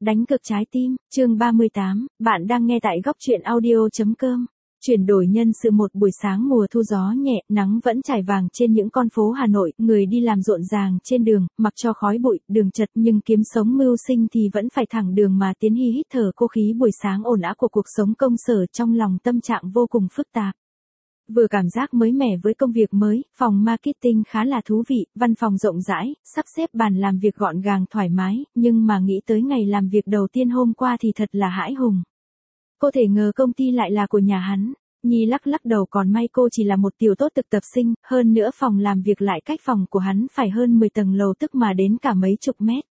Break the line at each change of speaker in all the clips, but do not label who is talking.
Đánh cực trái tim, chương 38, bạn đang nghe tại góc truyện audio.com. Chuyển đổi nhân sự một buổi sáng mùa thu gió nhẹ, nắng vẫn trải vàng trên những con phố Hà Nội, người đi làm rộn ràng trên đường, mặc cho khói bụi, đường chật nhưng kiếm sống mưu sinh thì vẫn phải thẳng đường mà tiến, hít thở cô khí buổi sáng ồn ào của cuộc sống công sở, trong lòng tâm trạng vô cùng phức tạp. Vừa cảm giác mới mẻ với công việc mới, phòng marketing khá là thú vị, văn phòng rộng rãi, sắp xếp bàn làm việc gọn gàng thoải mái, nhưng mà nghĩ tới ngày làm việc đầu tiên hôm qua thì thật là hãi hùng. Cô thể ngờ công ty lại là của nhà hắn. Nhi lắc lắc đầu, còn may cô chỉ là một tiểu tốt thực tập sinh, hơn nữa phòng làm việc lại cách phòng của hắn phải hơn 10 tầng lầu, tức mà đến cả mấy chục mét.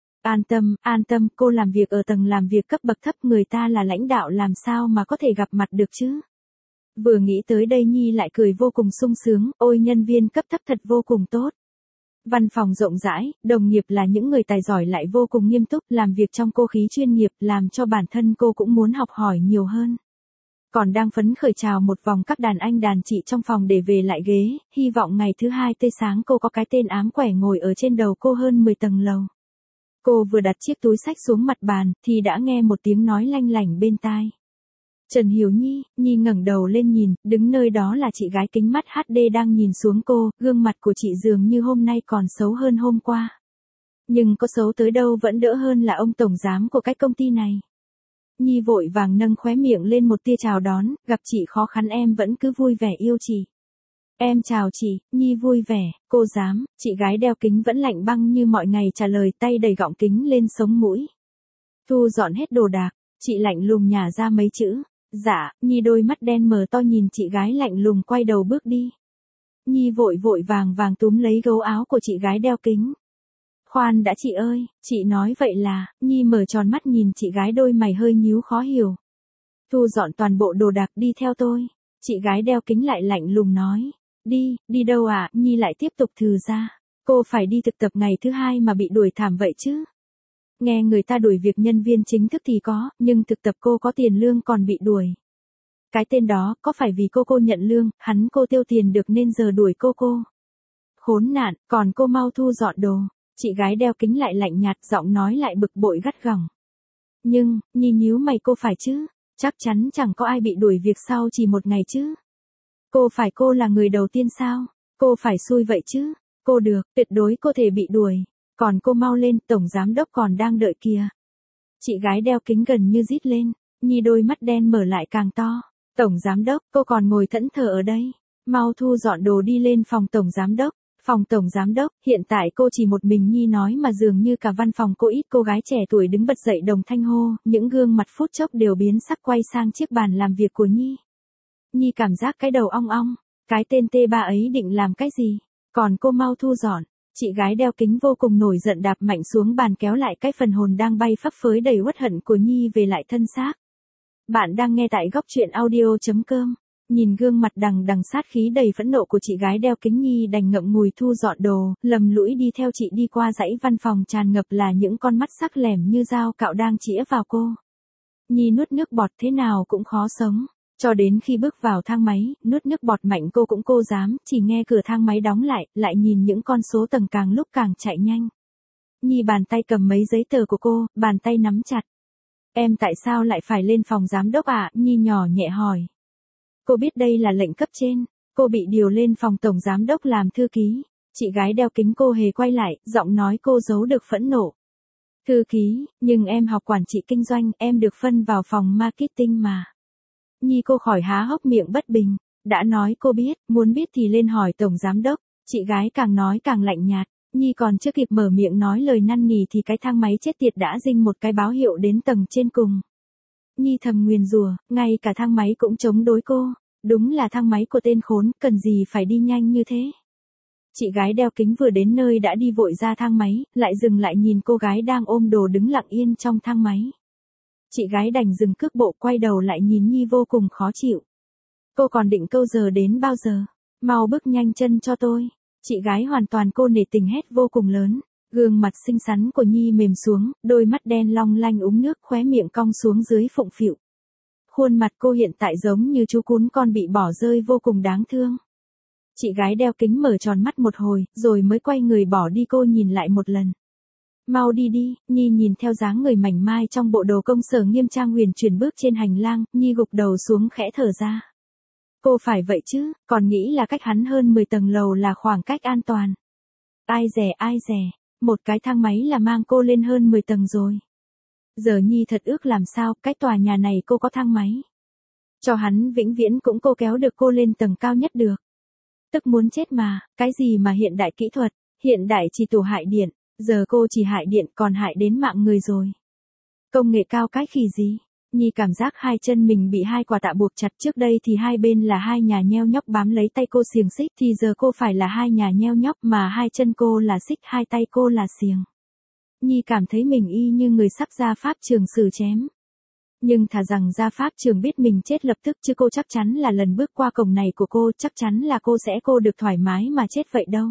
An tâm, cô làm việc ở tầng làm việc cấp bậc thấp, người ta là lãnh đạo làm sao mà có thể gặp mặt được chứ. Vừa nghĩ tới đây Nhi lại cười vô cùng sung sướng, ôi nhân viên cấp thấp thật vô cùng tốt. Văn phòng rộng rãi, đồng nghiệp là những người tài giỏi lại vô cùng nghiêm túc, làm việc trong cô khí chuyên nghiệp, làm cho bản thân cô cũng muốn học hỏi nhiều hơn. Còn đang phấn khởi chào một vòng các đàn anh đàn chị trong phòng để về lại ghế, hy vọng ngày thứ hai tươi sáng cô có cái tên ám quẻ ngồi ở trên đầu cô hơn 10 tầng lầu. Cô vừa đặt chiếc túi xách xuống mặt bàn, thì đã nghe một tiếng nói lanh lảnh bên tai. Trần Hiểu Nhi. Nhi ngẩng đầu lên nhìn, đứng nơi đó là chị gái kính mắt HD đang nhìn xuống cô, gương mặt của chị dường như hôm nay còn xấu hơn hôm qua. Nhưng có xấu tới đâu vẫn đỡ hơn là ông tổng giám của cái công ty này. Nhi vội vàng nâng khóe miệng lên một tia chào đón, gặp chị khó khăn em vẫn cứ vui vẻ yêu chị. Em chào chị, Nhi vui vẻ, cô giám, chị gái đeo kính vẫn lạnh băng như mọi ngày trả lời, tay đầy gọng kính lên sống mũi. Thu dọn hết đồ đạc, chị lạnh lùng nhả ra mấy chữ. Dạ, Nhi đôi mắt đen mờ to nhìn chị gái lạnh lùng quay đầu bước đi. Nhi vội vàng túm lấy gấu áo của chị gái đeo kính. Khoan đã chị ơi, chị nói vậy là, Nhi mở tròn mắt nhìn chị gái đôi mày hơi nhíu khó hiểu. Thu dọn toàn bộ đồ đạc đi theo tôi. Chị gái đeo kính lại lạnh lùng nói. Đi đâu à? Nhi lại tiếp tục thừ ra. Cô phải đi thực tập ngày thứ hai mà bị đuổi thảm vậy chứ. Nghe người ta đuổi việc nhân viên chính thức thì có, nhưng thực tập cô có tiền lương còn bị đuổi. Cái tên đó, có phải vì cô nhận lương, hắn cô tiêu tiền được nên giờ đuổi cô. Khốn nạn, còn cô mau thu dọn đồ. Chị gái đeo kính lại lạnh nhạt, giọng nói lại bực bội gắt gỏng. Nhưng, Nhi nhíu mày, cô phải chứ, chắc chắn chẳng có ai bị đuổi việc sau chỉ một ngày chứ. Cô là người đầu tiên sao? Cô phải xui vậy chứ? Cô được, tuyệt đối cô thể bị đuổi. Còn cô mau lên, tổng giám đốc còn đang đợi kìa. Chị gái đeo kính gần như rít lên, Nhi đôi mắt đen mở lại càng to. Tổng giám đốc, cô còn ngồi thẫn thờ ở đây. Mau thu dọn đồ đi lên phòng tổng giám đốc. Phòng tổng giám đốc, hiện tại cô chỉ một mình Nhi nói mà dường như cả văn phòng cô ít cô gái trẻ tuổi đứng bật dậy đồng thanh hô, những gương mặt phút chốc đều biến sắc quay sang chiếc bàn làm việc của Nhi. Nhi cảm giác cái đầu ong ong, cái tên T3 ấy định làm cái gì? Còn cô mau thu dọn. Chị gái đeo kính vô cùng nổi giận đạp mạnh xuống bàn kéo lại cái phần hồn đang bay phấp phới đầy uất hận của Nhi về lại thân xác. Bạn đang nghe tại góc truyện audio.com. Nhìn gương mặt đằng sát khí đầy phẫn nộ của chị gái đeo kính, Nhi đành ngậm ngùi thu dọn đồ, lầm lũi đi theo chị đi qua dãy văn phòng tràn ngập là những con mắt sắc lẻm như dao cạo đang chĩa vào cô. Nhi nuốt nước bọt thế nào cũng khó sống. Cho đến khi bước vào thang máy, nuốt nước bọt mạnh cô dám, chỉ nghe cửa thang máy đóng lại nhìn những con số tầng càng lúc càng chạy nhanh. Nhi bàn tay cầm mấy giấy tờ của cô, bàn tay nắm chặt. Em tại sao lại phải lên phòng giám đốc ạ? Nhi nhỏ nhẹ hỏi. Cô biết đây là lệnh cấp trên, cô bị điều lên phòng tổng giám đốc làm thư ký. Chị gái đeo kính cô hề quay lại, giọng nói cô giấu được phẫn nộ. Thư ký, nhưng em học quản trị kinh doanh, em được phân vào phòng marketing mà. Nhi cô khỏi há hốc miệng bất bình, đã nói cô biết, muốn biết thì lên hỏi tổng giám đốc. Chị gái càng nói càng lạnh nhạt, Nhi còn chưa kịp mở miệng nói lời năn nỉ thì cái thang máy chết tiệt đã rinh một cái báo hiệu đến tầng trên cùng. Nhi thầm nguyền rủa, ngay cả thang máy cũng chống đối cô, đúng là thang máy của tên khốn, cần gì phải đi nhanh như thế. Chị gái đeo kính vừa đến nơi đã đi vội ra thang máy, lại dừng lại nhìn cô gái đang ôm đồ đứng lặng yên trong thang máy. Chị gái đành dừng cước bộ quay đầu lại nhìn Nhi vô cùng khó chịu. Cô còn định câu giờ đến bao giờ? Mau bước nhanh chân cho tôi. Chị gái hoàn toàn cô nể tình hét vô cùng lớn. Gương mặt xinh xắn của Nhi mềm xuống, đôi mắt đen long lanh úng nước, khóe miệng cong xuống dưới phụng phịu. Khuôn mặt cô hiện tại giống như chú cún con bị bỏ rơi vô cùng đáng thương. Chị gái đeo kính mở tròn mắt một hồi, rồi mới quay người bỏ đi. Cô nhìn lại một lần. Mau đi đi, Nhi nhìn theo dáng người mảnh mai trong bộ đồ công sở nghiêm trang huyền chuyển bước trên hành lang, Nhi gục đầu xuống khẽ thở ra. Cô phải vậy chứ, còn nghĩ là cách hắn hơn 10 tầng lầu là khoảng cách an toàn. Ai dè, một cái thang máy là mang cô lên hơn 10 tầng rồi. Giờ Nhi thật ước làm sao, cái tòa nhà này cô có thang máy. Cho hắn vĩnh viễn cũng cô kéo được cô lên tầng cao nhất được. Tức muốn chết mà, cái gì mà hiện đại kỹ thuật, hiện đại chỉ tủ hại điện, giờ cô chỉ hại điện còn hại đến mạng người rồi. Công nghệ cao cái khỉ gì? Nhi cảm giác hai chân mình bị hai quả tạ buộc chặt, trước đây thì hai bên là hai nhà nheo nhóc bám lấy tay cô xiềng xích, thì giờ cô phải là hai nhà nheo nhóc mà hai chân cô là xích, hai tay cô là xiềng. Nhi cảm thấy mình y như người sắp ra pháp trường xử chém. Nhưng thà rằng ra pháp trường biết mình chết lập tức, chứ cô chắc chắn là lần bước qua cổng này của cô, chắc chắn là cô được thoải mái mà chết vậy đâu.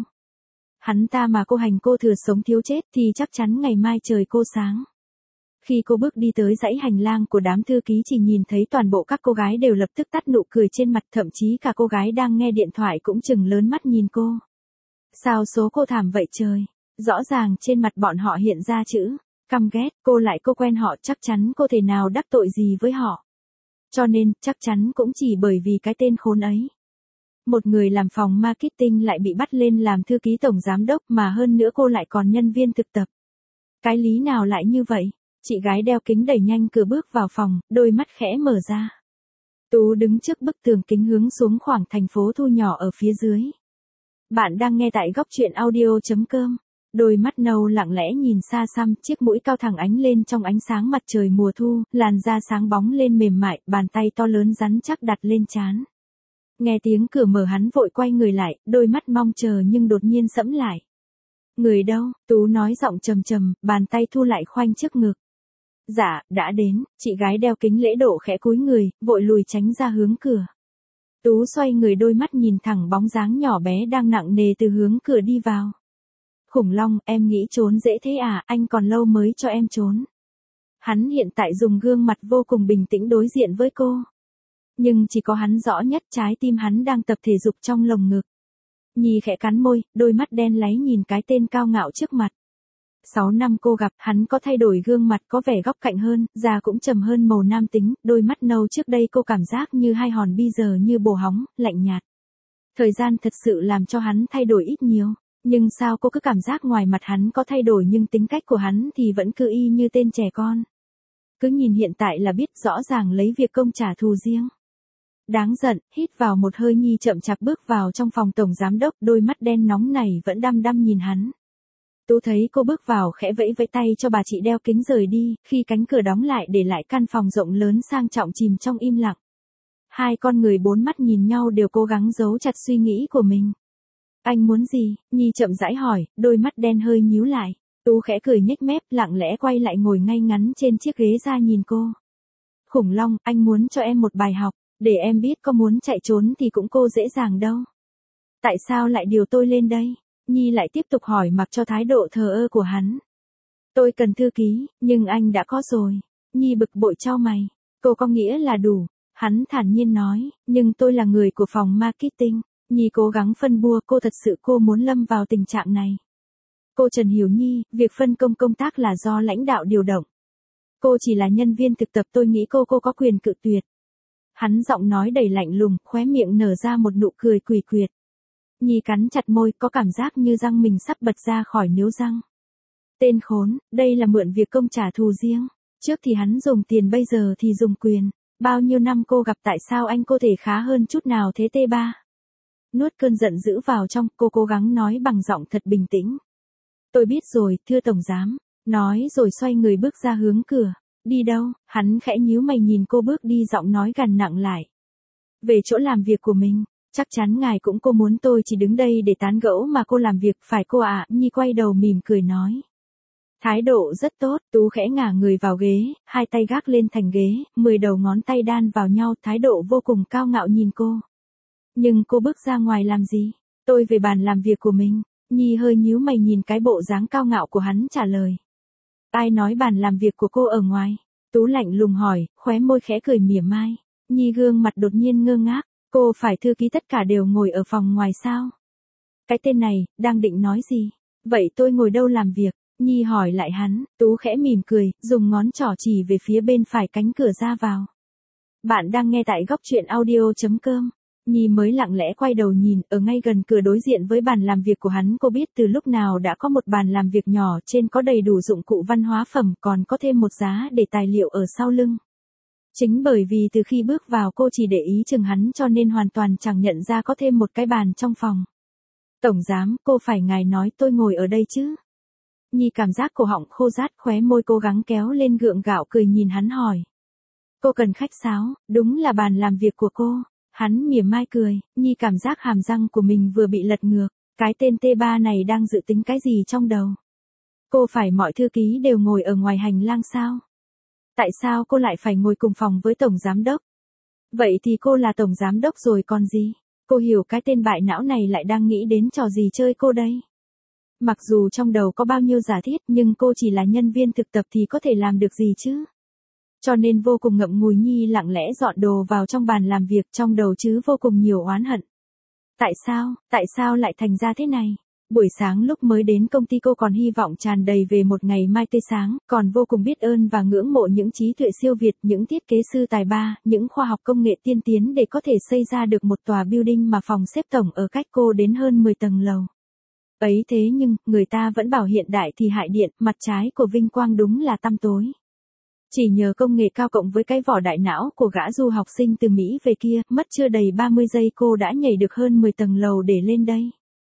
Hắn ta mà cô hành cô thừa sống thiếu chết thì chắc chắn ngày mai trời cô sáng. Khi cô bước đi tới dãy hành lang của đám thư ký, chỉ nhìn thấy toàn bộ các cô gái đều lập tức tắt nụ cười trên mặt, thậm chí cả cô gái đang nghe điện thoại cũng chừng lớn mắt nhìn cô. Sao số cô thảm vậy trời? Rõ ràng trên mặt bọn họ hiện ra chữ căm ghét, cô quen họ, chắc chắn cô thể nào đắc tội gì với họ. Cho nên, chắc chắn cũng chỉ bởi vì cái tên khốn ấy. Một người làm phòng marketing lại bị bắt lên làm thư ký tổng giám đốc, mà hơn nữa cô lại còn nhân viên thực tập. Cái lý nào lại như vậy? Chị gái đeo kính đẩy nhanh cửa bước vào phòng, đôi mắt khẽ mở ra. Tú đứng trước bức tường kính hướng xuống khoảng thành phố thu nhỏ ở phía dưới. Bạn đang nghe tại góc truyện audio.com. Đôi mắt nâu lặng lẽ nhìn xa xăm, chiếc mũi cao thẳng ánh lên trong ánh sáng mặt trời mùa thu, làn da sáng bóng lên mềm mại, bàn tay to lớn rắn chắc đặt lên trán. Nghe tiếng cửa mở hắn vội quay người lại, đôi mắt mong chờ nhưng đột nhiên sẫm lại. Người đâu? Tú nói giọng trầm trầm, bàn tay thu lại khoanh trước ngực. Dạ, đã đến, chị gái đeo kính lễ độ khẽ cúi người, vội lùi tránh ra hướng cửa. Tú xoay người, đôi mắt nhìn thẳng bóng dáng nhỏ bé đang nặng nề từ hướng cửa đi vào. Khủng long, em nghĩ trốn dễ thế à, anh còn lâu mới cho em trốn. Hắn hiện tại dùng gương mặt vô cùng bình tĩnh đối diện với cô. Nhưng chỉ có hắn rõ nhất trái tim hắn đang tập thể dục trong lồng ngực. Nhi khẽ cắn môi, đôi mắt đen láy nhìn cái tên cao ngạo trước mặt. 6 năm cô gặp, hắn có thay đổi gương mặt, có vẻ góc cạnh hơn, da cũng trầm hơn màu nam tính, đôi mắt nâu trước đây cô cảm giác như hai hòn bi giờ như bồ hóng, lạnh nhạt. Thời gian thật sự làm cho hắn thay đổi ít nhiều, nhưng sao cô cứ cảm giác ngoài mặt hắn có thay đổi nhưng tính cách của hắn thì vẫn cứ y như tên trẻ con. Cứ nhìn hiện tại là biết rõ ràng lấy việc công trả thù riêng. Đáng giận, hít vào một hơi, Nhi chậm chạp bước vào trong phòng tổng giám đốc, đôi mắt đen nóng này vẫn đăm đăm nhìn hắn. Tú thấy cô bước vào khẽ vẫy vẫy tay cho bà chị đeo kính rời đi, khi cánh cửa đóng lại để lại căn phòng rộng lớn sang trọng chìm trong im lặng. Hai con người bốn mắt nhìn nhau đều cố gắng giấu chặt suy nghĩ của mình. Anh muốn gì? Nhi chậm rãi hỏi, đôi mắt đen hơi nhíu lại. Tú khẽ cười nhếch mép, lặng lẽ quay lại ngồi ngay ngắn trên chiếc ghế ra nhìn cô. Khủng long, anh muốn cho em một bài học, để em biết có muốn chạy trốn thì cũng cô dễ dàng đâu. Tại sao lại điều tôi lên đây? Nhi lại tiếp tục hỏi mặc cho thái độ thờ ơ của hắn. Tôi cần thư ký, nhưng anh đã có rồi. Nhi bực bội chau mày. Cô có nghĩa là đủ. Hắn thản nhiên nói, nhưng tôi là người của phòng marketing. Nhi cố gắng phân bua, cô muốn lâm vào tình trạng này. Cô Trần hiểu Nhi, việc phân công công tác là do lãnh đạo điều động. Cô chỉ là nhân viên thực tập, tôi nghĩ cô có quyền cự tuyệt. Hắn giọng nói đầy lạnh lùng, khóe miệng nở ra một nụ cười quỷ quyệt. Nhi cắn chặt môi, có cảm giác như răng mình sắp bật ra khỏi niếu răng. Tên khốn, đây là mượn việc công trả thù riêng. Trước thì hắn dùng tiền, bây giờ thì dùng quyền. Bao nhiêu năm cô gặp, tại sao anh có thể khá hơn chút nào thế T3? Nuốt cơn giận dữ vào trong, cô cố gắng nói bằng giọng thật bình tĩnh. Tôi biết rồi, thưa tổng giám. Nói rồi xoay người bước ra hướng cửa. Đi đâu? Hắn khẽ nhíu mày nhìn cô bước đi, giọng nói gằn nặng lại. Về chỗ làm việc của mình. Chắc chắn ngài cũng cô muốn tôi chỉ đứng đây để tán gẫu mà cô làm việc, phải cô ạ? Nhi quay đầu mỉm cười nói. Thái độ rất tốt. Tú khẽ ngả người vào ghế, hai tay gác lên thành ghế, 10 đầu ngón tay đan vào nhau, thái độ vô cùng cao ngạo nhìn cô. Nhưng cô bước ra ngoài làm gì? Tôi về bàn làm việc của mình. Nhi hơi nhíu mày nhìn cái bộ dáng cao ngạo của hắn, trả lời. Ai nói bàn làm việc của cô ở ngoài? Tú lạnh lùng hỏi, khóe môi khẽ cười mỉa mai. Nhi gương mặt đột nhiên ngơ ngác. Cô phải thư ký tất cả đều ngồi ở phòng ngoài sao? Cái tên này, đang định nói gì? Vậy tôi ngồi đâu làm việc? Nhi hỏi lại hắn, Tú khẽ mỉm cười, dùng ngón trỏ chỉ về phía bên phải cánh cửa ra vào. Bạn đang nghe tại góc truyện audio.com. Nhi mới lặng lẽ quay đầu nhìn, ở ngay gần cửa đối diện với bàn làm việc của hắn, cô biết từ lúc nào đã có một bàn làm việc nhỏ, trên có đầy đủ dụng cụ văn hóa phẩm, còn có thêm một giá để tài liệu ở sau lưng. Chính bởi vì từ khi bước vào cô chỉ để ý chừng hắn cho nên hoàn toàn chẳng nhận ra có thêm một cái bàn trong phòng. Tổng giám, cô phải ngài nói tôi ngồi ở đây chứ? Nhi cảm giác cổ họng khô rát, khóe môi cố gắng kéo lên gượng gạo cười nhìn hắn hỏi. Cô cần khách sáo, đúng là bàn làm việc của cô. Hắn mỉa mai cười, Nhi cảm giác hàm răng của mình vừa bị lật ngược, cái tên T3 này đang dự tính cái gì trong đầu. Cô phải mọi thư ký đều ngồi ở ngoài hành lang sao? Tại sao cô lại phải ngồi cùng phòng với tổng giám đốc? Vậy thì cô là tổng giám đốc rồi còn gì? Cô hiểu cái tên bại não này lại đang nghĩ đến trò gì chơi cô đây? Mặc dù trong đầu có bao nhiêu giả thiết nhưng cô chỉ là nhân viên thực tập thì có thể làm được gì chứ? Cho nên vô cùng ngậm ngùi Nhi lặng lẽ dọn đồ vào trong bàn làm việc, trong đầu chứ vô cùng nhiều oán hận. Tại sao lại thành ra thế này? Buổi sáng lúc mới đến công ty cô còn hy vọng tràn đầy về một ngày mai tươi sáng, còn vô cùng biết ơn và ngưỡng mộ những trí tuệ siêu việt, những thiết kế sư tài ba, những khoa học công nghệ tiên tiến để có thể xây ra được một tòa building mà phòng xếp tổng ở cách cô đến hơn 10 tầng lầu. Ấy thế nhưng, người ta vẫn bảo hiện đại thì hại điện, mặt trái của vinh quang đúng là tăm tối. Chỉ nhờ công nghệ cao cộng với cái vỏ đại não của gã du học sinh từ Mỹ về kia, mất chưa đầy 30 giây cô đã nhảy được hơn 10 tầng lầu để lên đây.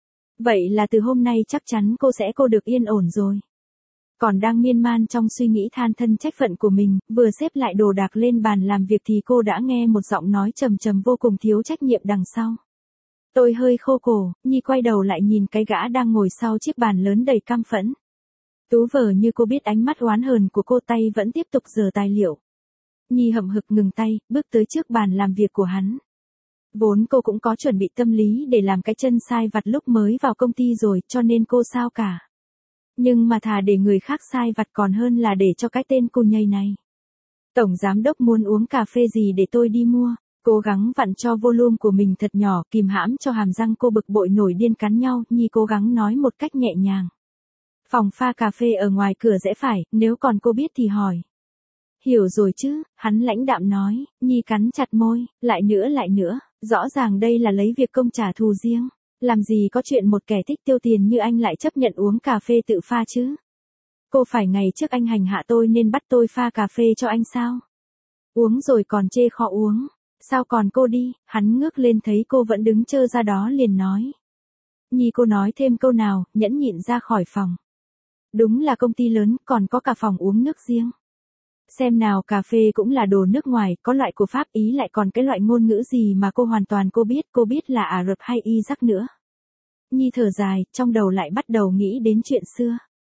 Vậy là từ hôm nay chắc chắn cô được yên ổn rồi. Còn đang miên man trong suy nghĩ than thân trách phận của mình, vừa xếp lại đồ đạc lên bàn làm việc thì cô đã nghe một giọng nói trầm trầm vô cùng thiếu trách nhiệm đằng sau. Tôi hơi khô cổ, Nhi quay đầu lại nhìn cái gã đang ngồi sau chiếc bàn lớn đầy căm phẫn. Tú vờ như cô biết ánh mắt oán hờn của cô, tay vẫn tiếp tục giở tài liệu. Nhi hậm hực ngừng tay, bước tới trước bàn làm việc của hắn. Vốn cô cũng có chuẩn bị tâm lý để làm cái chân sai vặt lúc mới vào công ty rồi, cho nên cô sao cả. Nhưng mà thà để người khác sai vặt còn hơn là để cho cái tên cù nhây này. Tổng giám đốc muốn uống cà phê gì để tôi đi mua? Cố gắng vặn cho volume của mình thật nhỏ, kìm hãm cho hàm răng cô bực bội nổi điên cắn nhau, Nhi cố gắng nói một cách nhẹ nhàng. Phòng pha cà phê ở ngoài cửa rẽ phải, nếu còn cô biết thì hỏi. Hiểu rồi chứ, hắn lãnh đạm nói, Nhi cắn chặt môi, lại nữa, rõ ràng đây là lấy việc công trả thù riêng. Làm gì có chuyện một kẻ thích tiêu tiền như anh lại chấp nhận uống cà phê tự pha chứ? Cô phải ngày trước anh hành hạ tôi nên bắt tôi pha cà phê cho anh sao? Uống rồi còn chê khó uống. Sao còn cô đi? Hắn ngước lên thấy cô vẫn đứng trơ ra đó liền nói. Nhi cô nói thêm câu nào, nhẫn nhịn ra khỏi phòng. Đúng là công ty lớn, còn có cả phòng uống nước riêng. Xem nào, cà phê cũng là đồ nước ngoài, có loại của Pháp Ý lại còn cái loại ngôn ngữ gì mà cô hoàn toàn cô biết là Ả Rập hay Iraq nữa. Nhi thở dài, trong đầu lại bắt đầu nghĩ đến chuyện xưa.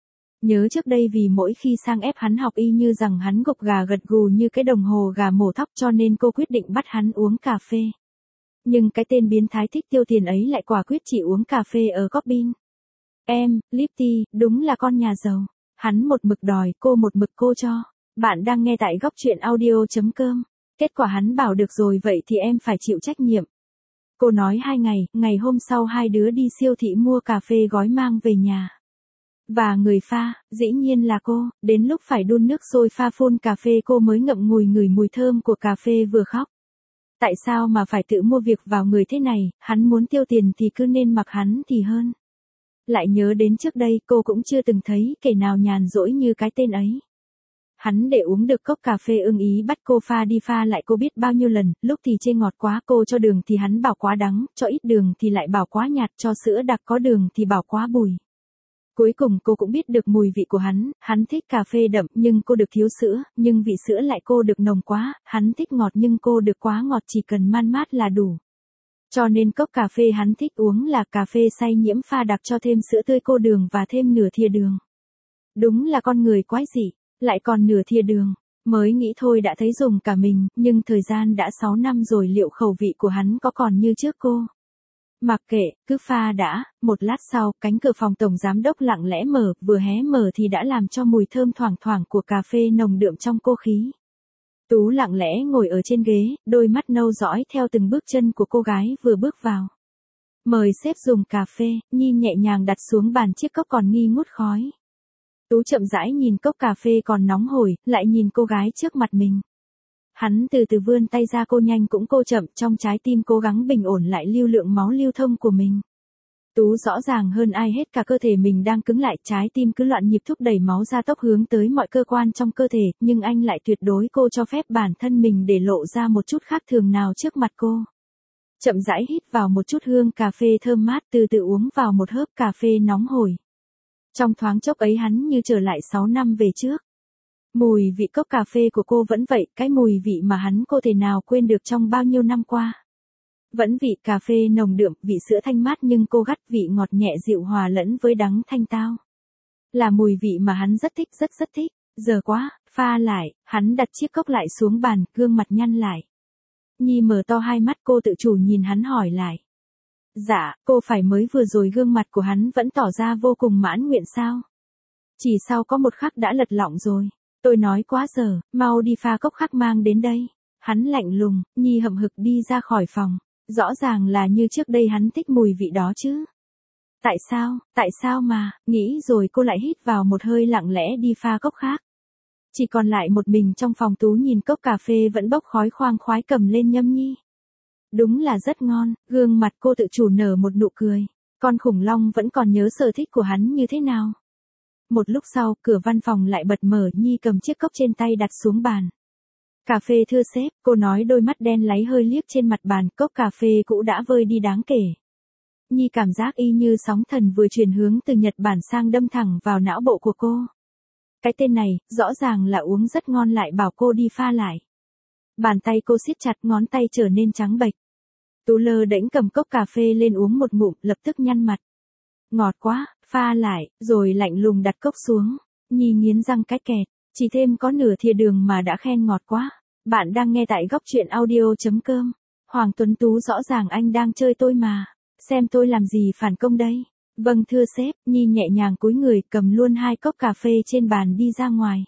Nhớ trước đây vì mỗi khi sang ép hắn học y như rằng hắn gục gà gật gù như cái đồng hồ gà mổ thóc cho nên cô quyết định bắt hắn uống cà phê. Nhưng cái tên biến thái thích tiêu tiền ấy lại quả quyết chỉ uống cà phê ở Corbin. Em, Lipty, đúng là con nhà giàu. Hắn một mực đòi, cô một mực cô cho. Bạn đang nghe tại góc truyện audio.com. Kết quả hắn bảo được rồi, vậy thì em phải chịu trách nhiệm. Cô nói 2 ngày, ngày hôm sau hai đứa đi siêu thị mua cà phê gói mang về nhà. Và người pha, dĩ nhiên là cô, đến lúc phải đun nước sôi pha phun cà phê cô mới ngậm ngùi ngửi mùi thơm của cà phê vừa khóc. Tại sao mà phải tự mua việc vào người thế này, hắn muốn tiêu tiền thì cứ nên mặc hắn thì hơn. Lại nhớ đến trước đây cô cũng chưa từng thấy kẻ nào nhàn rỗi như cái tên ấy. Hắn để uống được cốc cà phê ưng ý bắt cô pha đi pha lại cô biết bao nhiêu lần, lúc thì chê ngọt quá cô cho đường thì hắn bảo quá đắng, cho ít đường thì lại bảo quá nhạt, cho sữa đặc có đường thì bảo quá bùi. Cuối cùng cô cũng biết được mùi vị của hắn thích cà phê đậm nhưng cô được thiếu sữa, nhưng vị sữa lại cô được nồng quá, hắn thích ngọt nhưng cô được quá ngọt chỉ cần man mát là đủ. Cho nên cốc cà phê hắn thích uống là cà phê xay nhiễm pha đặc cho thêm sữa tươi cô đường và thêm nửa thìa đường. Đúng là con người quái dị, lại còn nửa thìa đường. Mới nghĩ thôi đã thấy dùng cả mình, nhưng thời gian đã 6 năm rồi liệu khẩu vị của hắn có còn như trước cô? Mặc kệ, cứ pha đã. Một lát sau, cánh cửa phòng tổng giám đốc lặng lẽ mở, vừa hé mở thì đã làm cho mùi thơm thoảng thoảng của cà phê nồng đượm trong cô khí. Tú lặng lẽ ngồi ở trên ghế, đôi mắt nâu dõi theo từng bước chân của cô gái vừa bước vào. Mời sếp dùng cà phê, Nhi nhẹ nhàng đặt xuống bàn chiếc cốc còn nghi ngút khói. Tú chậm rãi nhìn cốc cà phê còn nóng hổi, lại nhìn cô gái trước mặt mình. Hắn từ từ vươn tay ra, cô nhanh cũng cô chậm, trong trái tim cố gắng bình ổn lại lưu lượng máu lưu thông của mình. Tú rõ ràng hơn ai hết cả cơ thể mình đang cứng lại, trái tim cứ loạn nhịp thúc đẩy máu ra tốc hướng tới mọi cơ quan trong cơ thể, nhưng anh lại tuyệt đối cô cho phép bản thân mình để lộ ra một chút khác thường nào trước mặt cô. Chậm rãi hít vào một chút hương cà phê thơm mát, từ từ uống vào một hớp cà phê nóng hổi. Trong thoáng chốc ấy hắn như trở lại 6 năm về trước. Mùi vị cốc cà phê của cô vẫn vậy, cái mùi vị mà hắn cô thể nào quên được trong bao nhiêu năm qua. Vẫn vị cà phê nồng đượm, vị sữa thanh mát nhưng cô gắt, vị ngọt nhẹ dịu hòa lẫn với đắng thanh tao. Là mùi vị mà hắn rất thích, rất thích. Giờ quá, pha lại, hắn đặt chiếc cốc lại xuống bàn, gương mặt nhăn lại. Nhi mở to hai mắt, cô tự chủ nhìn hắn hỏi lại. Dạ, cô phải mới vừa rồi gương mặt của hắn vẫn tỏ ra vô cùng mãn nguyện sao? Chỉ sau có một khắc đã lật lọng rồi. Tôi nói quá giờ, mau đi pha cốc khác mang đến đây. Hắn lạnh lùng, Nhi hậm hực đi ra khỏi phòng. Rõ ràng là như trước đây hắn thích mùi vị đó chứ. Tại sao mà, nghĩ rồi cô lại hít vào một hơi, lặng lẽ đi pha cốc khác. Chỉ còn lại một mình trong phòng. Tú nhìn cốc cà phê vẫn bốc khói khoang khoái cầm lên nhâm nhi. Đúng là rất ngon, gương mặt cô tự chủ nở một nụ cười. Con khủng long vẫn còn nhớ sở thích của hắn như thế nào. Một lúc sau, cửa văn phòng lại bật mở, Nhi cầm chiếc cốc trên tay đặt xuống bàn. Cà phê thưa sếp, cô nói, đôi mắt đen láy hơi liếc trên mặt bàn, cốc cà phê cũ đã vơi đi đáng kể. Nhi cảm giác y như sóng thần vừa chuyển hướng từ Nhật Bản sang đâm thẳng vào não bộ của cô. Cái tên này, rõ ràng là uống rất ngon lại bảo cô đi pha lại. Bàn tay cô siết chặt, ngón tay trở nên trắng bệch. Tú lơ đễnh cầm cốc cà phê lên uống một ngụm, lập tức nhăn mặt. Ngọt quá, pha lại, rồi lạnh lùng đặt cốc xuống. Nhi nghiến răng cái kẹt, chỉ thêm có nửa thìa đường mà đã khen ngọt quá. Bạn đang nghe tại góc truyện audio.com. Hoàng Tuấn Tú, rõ ràng anh đang chơi tôi mà. Xem tôi làm gì phản công đây. Vâng thưa sếp. Nhi nhẹ nhàng cúi người, cầm luôn hai cốc cà phê trên bàn đi ra ngoài.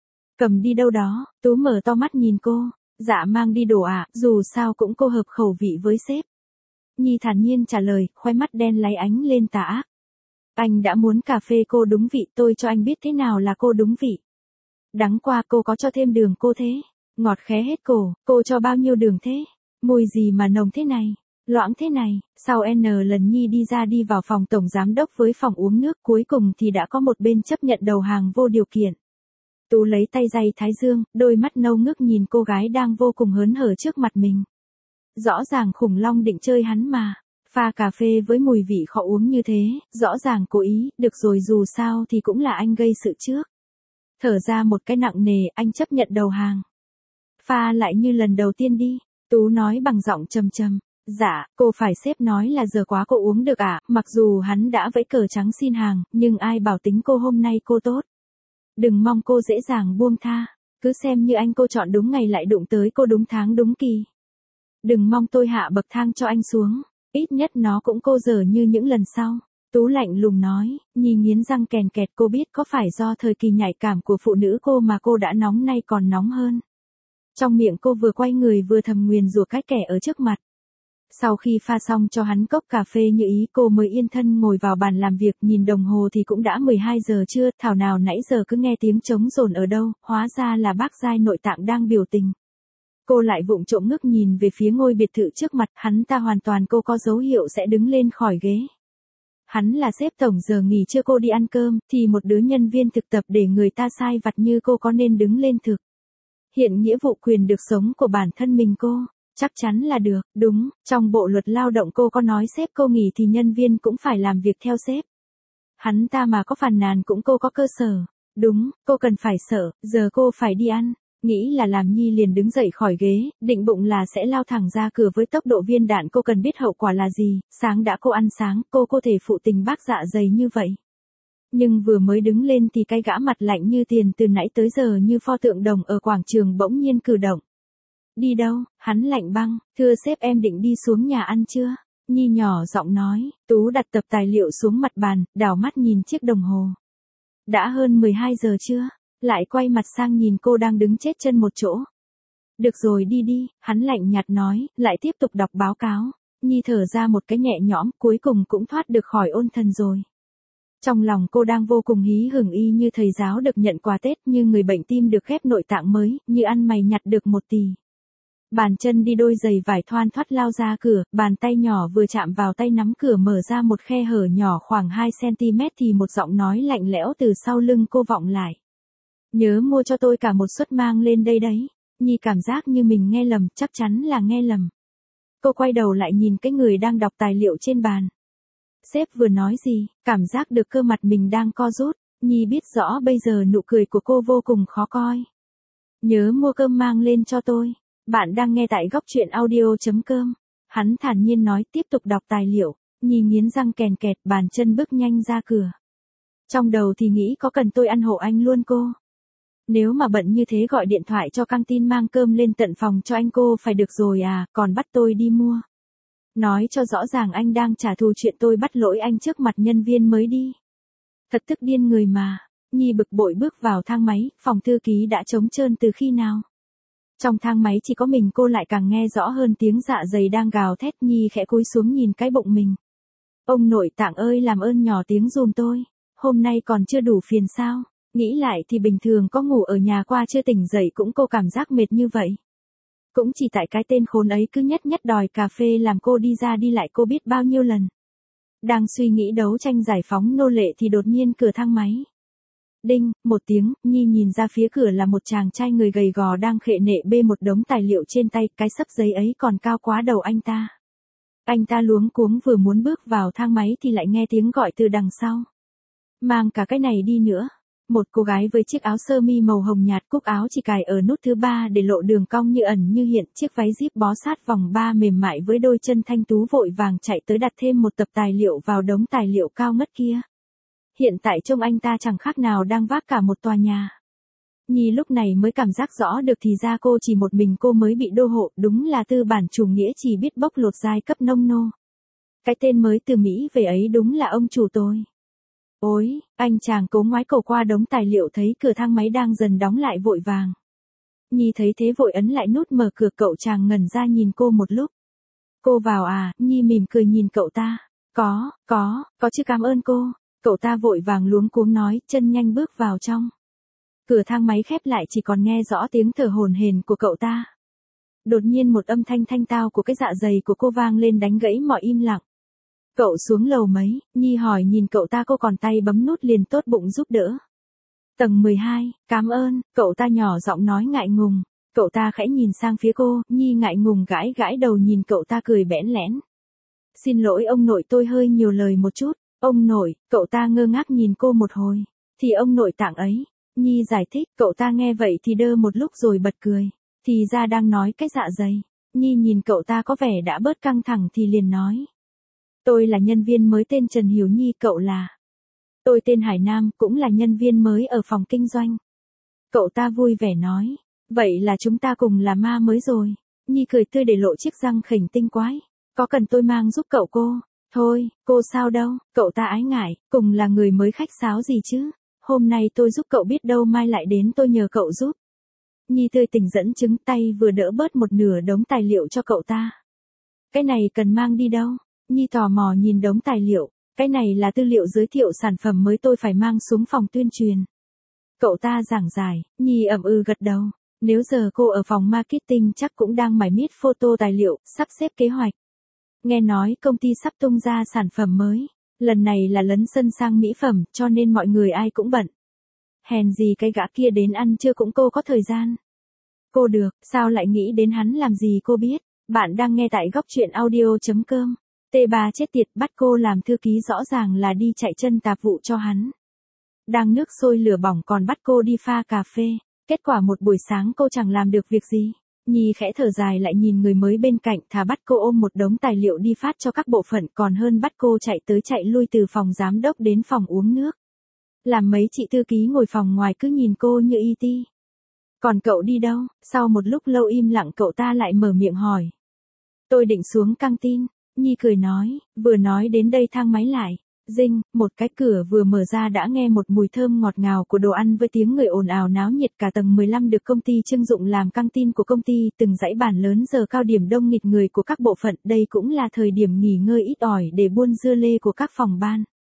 Cầm đi đâu đó? Tú mở to mắt nhìn cô. Dạ mang đi đồ ạ, dù sao cũng cô hợp khẩu vị với sếp. Nhi thản nhiên trả lời, khoai mắt đen láy ánh lên tà ác. Anh đã muốn cà phê cô đúng vị, tôi cho anh biết thế nào là cô đúng vị. Đắng qua, cô có cho thêm đường cô thế? Ngọt khé hết cổ, cô cho bao nhiêu đường thế? Mùi gì mà nồng thế này? Loãng thế này? Sau N lần Nhi đi vào phòng tổng giám đốc với phòng uống nước, cuối cùng thì đã có một bên chấp nhận đầu hàng vô điều kiện. Tú lấy tay day thái dương, đôi mắt nâu ngước nhìn cô gái đang vô cùng hớn hở trước mặt mình. Rõ ràng khủng long định chơi hắn mà. Pha cà phê với mùi vị khó uống như thế, rõ ràng cố ý, được rồi dù sao thì cũng là anh gây sự trước. Thở ra một cái nặng nề, anh chấp nhận đầu hàng. Pha lại như lần đầu tiên đi, Tú nói bằng giọng trầm trầm. Dạ, cô phải sếp nói là giờ quá cô uống được à, mặc dù hắn đã vẫy cờ trắng xin hàng, nhưng ai bảo tính cô hôm nay cô tốt. Đừng mong cô dễ dàng buông tha, cứ xem như anh cô chọn đúng ngày lại đụng tới cô đúng tháng đúng kỳ. Đừng mong tôi hạ bậc thang cho anh xuống, ít nhất nó cũng cô dở như những lần sau. Tú lạnh lùng nói, Nhi nghiến răng kèn kẹt, cô biết có phải do thời kỳ nhạy cảm của phụ nữ cô mà cô đã nóng nay còn nóng hơn. Trong miệng cô vừa quay người vừa thầm nguyền rủa cái kẻ ở trước mặt. Sau khi pha xong cho hắn cốc cà phê như ý, cô mới yên thân ngồi vào bàn làm việc, nhìn đồng hồ thì cũng đã 12 giờ trưa, thảo nào nãy giờ cứ nghe tiếng trống rồn ở đâu, hóa ra là bác giai nội tạng đang biểu tình. Cô lại vụng trộm ngước nhìn về phía ngôi biệt thự trước mặt, hắn ta hoàn toàn cô có dấu hiệu sẽ đứng lên khỏi ghế. Hắn là sếp tổng, giờ nghỉ trưa cô đi ăn cơm, thì một đứa nhân viên thực tập để người ta sai vặt như cô có nên đứng lên thực hiện nghĩa vụ quyền được sống của bản thân mình cô? Chắc chắn là được, đúng, trong bộ luật lao động cô có nói sếp cô nghỉ thì nhân viên cũng phải làm việc theo sếp. Hắn ta mà có phàn nàn cũng cô có cơ sở. Đúng, cô cần phải sợ, giờ cô phải đi ăn. Nghĩ là làm, Nhi liền đứng dậy khỏi ghế, định bụng là sẽ lao thẳng ra cửa với tốc độ viên đạn. Cô cần biết hậu quả là gì, sáng đã cô ăn sáng, cô có thể phụ tình bác dạ dày như vậy. Nhưng vừa mới đứng lên thì cái gã mặt lạnh như tiền từ nãy tới giờ như pho tượng đồng ở quảng trường bỗng nhiên cử động. Đi đâu? Hắn lạnh băng, thưa sếp em định đi xuống nhà ăn chưa? Nhi nhỏ giọng nói. Tú đặt tập tài liệu xuống mặt bàn, đảo mắt nhìn chiếc đồng hồ. Đã hơn 12 giờ chưa? Lại quay mặt sang nhìn cô đang đứng chết chân một chỗ. Được rồi đi đi, hắn lạnh nhạt nói, lại tiếp tục đọc báo cáo. Nhi thở ra một cái nhẹ nhõm, cuối cùng cũng thoát được khỏi ôn thần rồi. Trong lòng cô đang vô cùng hí hửng y như thầy giáo được nhận quà Tết, như người bệnh tim được ghép nội tạng mới, như ăn mày nhặt được 1 tỷ. Bàn chân đi đôi giày vải thoăn thoắt lao ra cửa, bàn tay nhỏ vừa chạm vào tay nắm cửa mở ra một khe hở nhỏ khoảng 2 cm thì một giọng nói lạnh lẽo từ sau lưng cô vọng lại. Nhớ mua cho tôi cả một suất mang lên đây đấy. Nhi cảm giác như mình nghe lầm, chắc chắn là nghe lầm. Cô quay đầu lại nhìn cái người đang đọc tài liệu trên bàn. Sếp vừa nói gì, cảm giác được cơ mặt mình đang co rút, Nhi biết rõ bây giờ nụ cười của cô vô cùng khó coi. Nhớ mua cơm mang lên cho tôi. Bạn đang nghe tại góc truyện audio.com. Hắn thản nhiên nói tiếp tục đọc tài liệu, Nhi nghiến răng kèn kẹt bàn chân bước nhanh ra cửa. Trong đầu thì nghĩ có cần tôi ăn hộ anh luôn cô. Nếu mà bận như thế gọi điện thoại cho căng tin mang cơm lên tận phòng cho anh cô phải được rồi à, còn bắt tôi đi mua. Nói cho rõ ràng anh đang trả thù chuyện tôi bắt lỗi anh trước mặt nhân viên mới đi. Thật tức điên người mà. Nhi bực bội bước vào thang máy, phòng thư ký đã trống trơn từ khi nào. Trong thang máy chỉ có mình cô lại càng nghe rõ hơn tiếng dạ dày đang gào thét. Nhi khẽ cúi xuống nhìn cái bụng mình. Ông nội tạng ơi làm ơn nhỏ tiếng giùm tôi. Hôm nay còn chưa đủ phiền sao? Nghĩ lại thì bình thường có ngủ ở nhà qua chưa tỉnh dậy cũng cô cảm giác mệt như vậy. Cũng chỉ tại cái tên khốn ấy cứ nhất nhất đòi cà phê làm cô đi ra đi lại cô biết bao nhiêu lần. Đang suy nghĩ đấu tranh giải phóng nô lệ thì đột nhiên cửa thang máy. Đinh, một tiếng, Nhi nhìn ra phía cửa là một chàng trai người gầy gò đang khệ nệ bê một đống tài liệu trên tay, cái xấp giấy ấy còn cao quá đầu anh ta. Anh ta luống cuống vừa muốn bước vào thang máy thì lại nghe tiếng gọi từ đằng sau. Mang cả cái này đi nữa. Một cô gái với chiếc áo sơ mi màu hồng nhạt, cúc áo chỉ cài ở nút thứ 3 để lộ đường cong như ẩn như hiện, chiếc váy zip bó sát vòng 3 mềm mại với đôi chân thanh tú vội vàng chạy tới đặt thêm một tập tài liệu vào đống tài liệu cao ngất kia. Hiện tại trông anh ta chẳng khác nào đang vác cả một tòa nhà. Nhi lúc này mới cảm giác rõ được thì ra cô chỉ một mình cô mới bị đô hộ, đúng là tư bản chủ nghĩa chỉ biết bóc lột giai cấp nông nô. Cái tên mới từ Mỹ về ấy đúng là ông chủ tôi. Ôi, anh chàng cố ngoái cổ qua đống tài liệu thấy cửa thang máy đang dần đóng lại vội vàng. Nhi thấy thế vội ấn lại nút mở cửa, cậu chàng ngẩn ra nhìn cô một lúc. Cô vào à? Nhi mỉm cười nhìn cậu ta. Có chứ cảm ơn cô. Cậu ta vội vàng luống cuống nói, chân nhanh bước vào trong. Cửa thang máy khép lại chỉ còn nghe rõ tiếng thở hổn hển của cậu ta. Đột nhiên một âm thanh thanh tao của cái dạ dày của cô vang lên đánh gãy mọi im lặng. Cậu xuống lầu mấy? Nhi hỏi nhìn cậu ta, cô còn tay bấm nút liền tốt bụng giúp đỡ. Tầng 12, cảm ơn, cậu ta nhỏ giọng nói ngại ngùng. Cậu ta khẽ nhìn sang phía cô, Nhi ngại ngùng gãi gãi đầu nhìn cậu ta cười bẽn lẽn. Xin lỗi ông nội, tôi hơi nhiều lời một chút. Ông nội, cậu ta ngơ ngác nhìn cô một hồi. Thì ông nội tạng ấy. Nhi giải thích, cậu ta nghe vậy thì đơ một lúc rồi bật cười. Thì ra đang nói cái dạ dày. Nhi nhìn cậu ta có vẻ đã bớt căng thẳng thì liền nói. Tôi là nhân viên mới tên Trần Hiểu Nhi, cậu là? Tôi tên Hải Nam, cũng là nhân viên mới ở phòng kinh doanh. Cậu ta vui vẻ nói. Vậy là chúng ta cùng là ma mới rồi. Nhi cười tươi để lộ chiếc răng khỉnh tinh quái. Có cần tôi mang giúp cậu cô? Thôi, cô sao đâu, cậu ta ái ngại, cùng là người mới khách sáo gì chứ. Hôm nay tôi giúp cậu biết đâu mai lại đến tôi nhờ cậu giúp. Nhi tươi tỉnh dẫn chứng, tay vừa đỡ bớt một nửa đống tài liệu cho cậu ta. Cái này cần mang đi đâu? Nhi tò mò nhìn đống tài liệu. Cái này là tư liệu giới thiệu sản phẩm mới tôi phải mang xuống phòng tuyên truyền. Cậu ta giảng giải, Nhi ậm ừ gật đầu. Nếu giờ cô ở phòng marketing chắc cũng đang mải miết photo tài liệu, sắp xếp kế hoạch. Nghe nói công ty sắp tung ra sản phẩm mới. Lần này là lấn sân sang mỹ phẩm, cho nên mọi người ai cũng bận. Hèn gì cái gã kia đến ăn trưa cũng cô có thời gian. Cô được, sao lại nghĩ đến hắn làm gì cô biết. Bạn đang nghe tại góc truyện audio.com. T3 chết tiệt, bắt cô làm thư ký rõ ràng là đi chạy chân tạp vụ cho hắn. Đang nước sôi lửa bỏng còn bắt cô đi pha cà phê. Kết quả một buổi sáng cô chẳng làm được việc gì. Nhi khẽ thở dài lại nhìn người mới bên cạnh, thà bắt cô ôm một đống tài liệu đi phát cho các bộ phận còn hơn bắt cô chạy tới chạy lui từ phòng giám đốc đến phòng uống nước. Làm mấy chị thư ký ngồi phòng ngoài cứ nhìn cô như y ti. Còn cậu đi đâu? Sau một lúc lâu im lặng cậu ta lại mở miệng hỏi. Tôi định xuống căng tin. Nhi cười nói, vừa nói đến đây thang máy lại. Dinh, một cái cửa vừa mở ra đã nghe một mùi thơm ngọt ngào của đồ ăn với tiếng người ồn ào náo nhiệt. Cả tầng 15 được công ty trưng dụng làm căng tin của công ty, từng dãy bàn lớn giờ cao điểm đông nghịt người của các bộ phận, đây cũng là thời điểm nghỉ ngơi ít ỏi để buôn dưa lê của các phòng ban.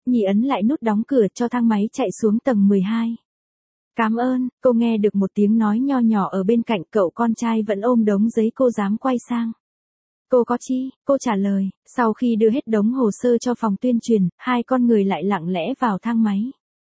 Nhi ấn lại nút đóng cửa cho thang máy chạy xuống tầng 12. Cảm ơn, cô nghe được một tiếng nói nho nhỏ ở bên cạnh, cậu con trai vẫn ôm đống giấy, cô dám quay sang. Cô có chi, cô trả lời, sau khi đưa hết đống hồ sơ cho phòng tuyên truyền, hai con người lại lặng lẽ vào thang máy.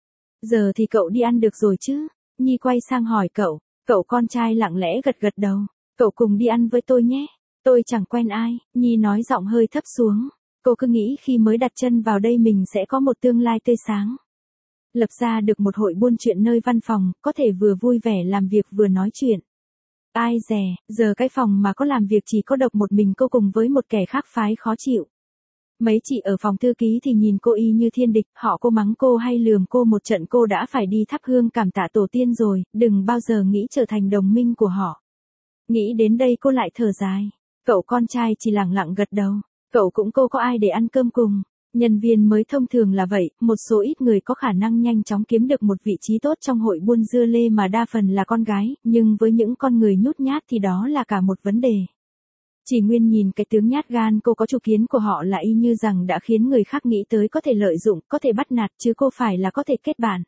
Giờ thì cậu đi ăn được rồi chứ? Nhi quay sang hỏi cậu con trai lặng lẽ gật gật đầu, cậu cùng đi ăn với tôi nhé, tôi chẳng quen ai, Nhi nói giọng hơi thấp xuống, cô cứ nghĩ khi mới đặt chân vào đây mình sẽ có một tương lai tươi sáng. Lập ra được một hội buôn chuyện nơi văn phòng, có thể vừa vui vẻ làm việc vừa nói chuyện. Ai dè, giờ cái phòng mà có làm việc chỉ có độc một mình cô cùng với một kẻ khác phái khó chịu. Mấy chị ở phòng thư ký thì nhìn cô y như thiên địch, họ cô mắng cô hay lườm cô một trận cô đã phải đi thắp hương cảm tạ tổ tiên rồi, đừng bao giờ nghĩ trở thành đồng minh của họ. Nghĩ đến đây cô lại thở dài. Cậu con trai chỉ lặng lặng gật đầu. Cô có ai để ăn cơm cùng. Nhân viên mới thông thường là vậy, một số ít người có khả năng nhanh chóng kiếm được một vị trí tốt trong hội buôn dưa lê mà đa phần là con gái, nhưng với những con người nhút nhát thì đó là cả một vấn đề. Chỉ nguyên nhìn cái tướng nhát gan cô có chủ kiến của họ là y như rằng đã khiến người khác nghĩ tới có thể lợi dụng, có thể bắt nạt chứ cô phải là có thể kết bạn.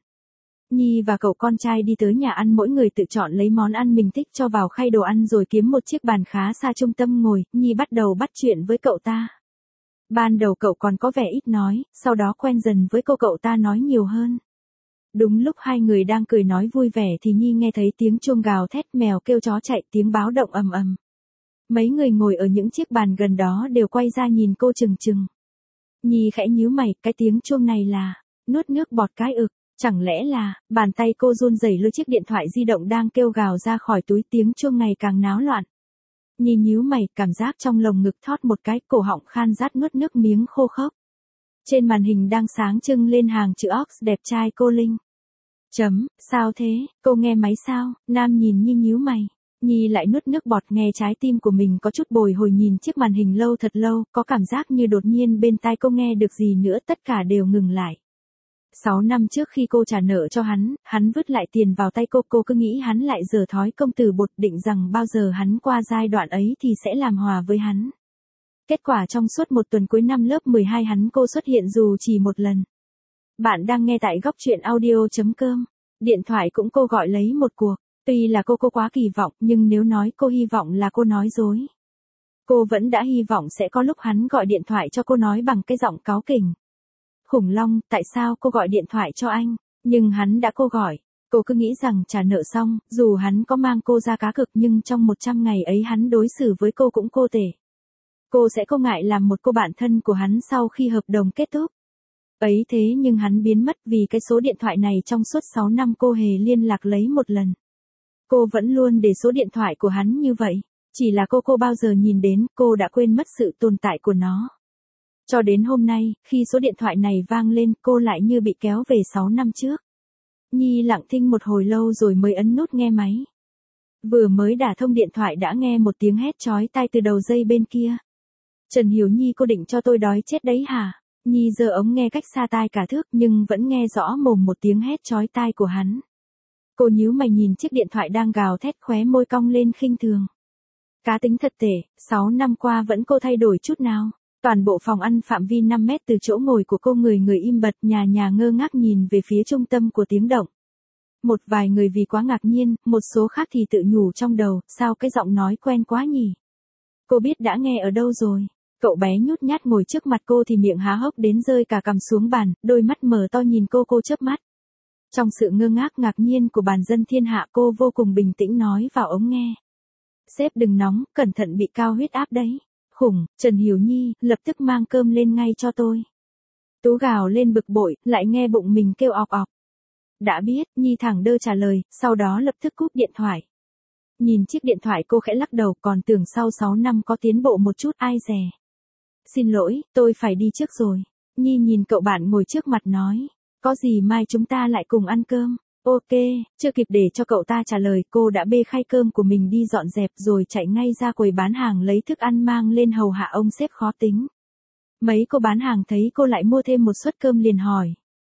Nhi và cậu con trai đi tới nhà ăn, mỗi người tự chọn lấy món ăn mình thích cho vào khay đồ ăn rồi kiếm một chiếc bàn khá xa trung tâm ngồi, Nhi bắt đầu bắt chuyện với cậu ta. Ban đầu cậu còn có vẻ ít nói, sau đó quen dần với cô, cậu ta nói nhiều hơn. Đúng lúc hai người đang cười nói vui vẻ thì Nhi nghe thấy tiếng chuông gào thét, mèo kêu, chó chạy, tiếng báo động ầm ầm. Mấy người ngồi ở những chiếc bàn gần đó đều quay ra nhìn cô chừng chừng. Nhi khẽ nhíu mày, cái tiếng chuông này là, nuốt nước bọt cái ực, chẳng lẽ là, bàn tay cô run rẩy lôi chiếc điện thoại di động đang kêu gào ra khỏi túi, tiếng chuông ngày càng náo loạn. Nhi nhíu mày, cảm giác trong lồng ngực thót một cái, cổ họng khan rát nuốt nước miếng khô khốc. Trên màn hình đang sáng trưng lên hàng chữ Ox, đẹp trai cô Linh. Sao thế, cô nghe máy sao? Nam nhìn Nhi nhíu mày. Nhi lại nuốt nước bọt, nghe trái tim của mình có chút bồi hồi, nhìn chiếc màn hình lâu thật lâu, có cảm giác như đột nhiên bên tai cô nghe được gì nữa, tất cả đều ngừng lại. 6 năm trước khi cô trả nợ cho hắn vứt lại tiền vào tay cô cứ nghĩ hắn lại giở thói công tử bột, định rằng bao giờ hắn qua giai đoạn ấy thì sẽ làm hòa với hắn. Kết quả trong suốt một tuần cuối năm lớp 12 cô xuất hiện dù chỉ một lần. Bạn đang nghe tại góc truyện audio.com. Điện thoại cũng cô gọi lấy một cuộc. Tuy là cô quá kỳ vọng, nhưng nếu nói cô hy vọng là cô nói dối. Cô vẫn đã hy vọng sẽ có lúc hắn gọi điện thoại cho cô nói bằng cái giọng cáu kỉnh. Khủng long, tại sao cô gọi điện thoại cho anh? Nhưng hắn đã cô gọi. Cô cứ nghĩ rằng trả nợ xong, dù hắn có mang cô ra cá cược nhưng trong 100 ngày ấy hắn đối xử với cô cũng cô tể. Cô sẽ không ngại làm một cô bạn thân của hắn sau khi hợp đồng kết thúc. Ấy thế nhưng hắn biến mất vì cái số điện thoại này trong suốt 6 năm cô hề liên lạc lấy một lần. Cô vẫn luôn để số điện thoại của hắn như vậy. Chỉ là cô bao giờ nhìn đến, cô đã quên mất sự tồn tại của nó. Cho đến hôm nay, khi số điện thoại này vang lên, cô lại như bị kéo về 6 năm trước. Nhi lặng thinh một hồi lâu rồi mới ấn nút nghe máy. Vừa mới đả thông điện thoại đã nghe một tiếng hét chói tai từ đầu dây bên kia. Trần Hiểu Nhi, cô định cho tôi đói chết đấy hả? Nhi giơ ống nghe cách xa tai cả thước nhưng vẫn nghe rõ mồm một tiếng hét chói tai của hắn. Cô nhíu mày nhìn chiếc điện thoại đang gào thét, khóe môi cong lên khinh thường. Cá tính thật tệ, 6 năm qua vẫn cô thay đổi chút nào. Toàn bộ phòng ăn phạm vi 5 mét từ chỗ ngồi của cô, người im bặt, nhà ngơ ngác nhìn về phía trung tâm của tiếng động. Một vài người vì quá ngạc nhiên, một số khác thì tự nhủ trong đầu, sao cái giọng nói quen quá nhỉ? Cô biết đã nghe ở đâu rồi. Cậu bé nhút nhát ngồi trước mặt cô thì miệng há hốc đến rơi cả cằm xuống bàn, đôi mắt mở to nhìn cô chớp mắt. Trong sự ngơ ngác nhiên của bàn dân thiên hạ, cô vô cùng bình tĩnh nói vào ống nghe. Sếp đừng nóng, cẩn thận bị cao huyết áp đấy. Khủng, Trần Hiểu Nhi, lập tức mang cơm lên ngay cho tôi. Tú gào lên bực bội, lại nghe bụng mình kêu ọc ọc. Đã biết, Nhi thẳng đơ trả lời, sau đó lập tức cúp điện thoại. Nhìn chiếc điện thoại cô khẽ lắc đầu, còn tưởng sau 6 năm có tiến bộ một chút, ai dè. Xin lỗi, tôi phải đi trước rồi. Nhi nhìn cậu bạn ngồi trước mặt nói. Có gì mai chúng ta lại cùng ăn cơm. Ok, chưa kịp để cho cậu ta trả lời, cô đã bê khay cơm của mình đi dọn dẹp rồi chạy ngay ra quầy bán hàng lấy thức ăn mang lên hầu hạ ông sếp khó tính. Mấy cô bán hàng thấy cô lại mua thêm một suất cơm liền hỏi.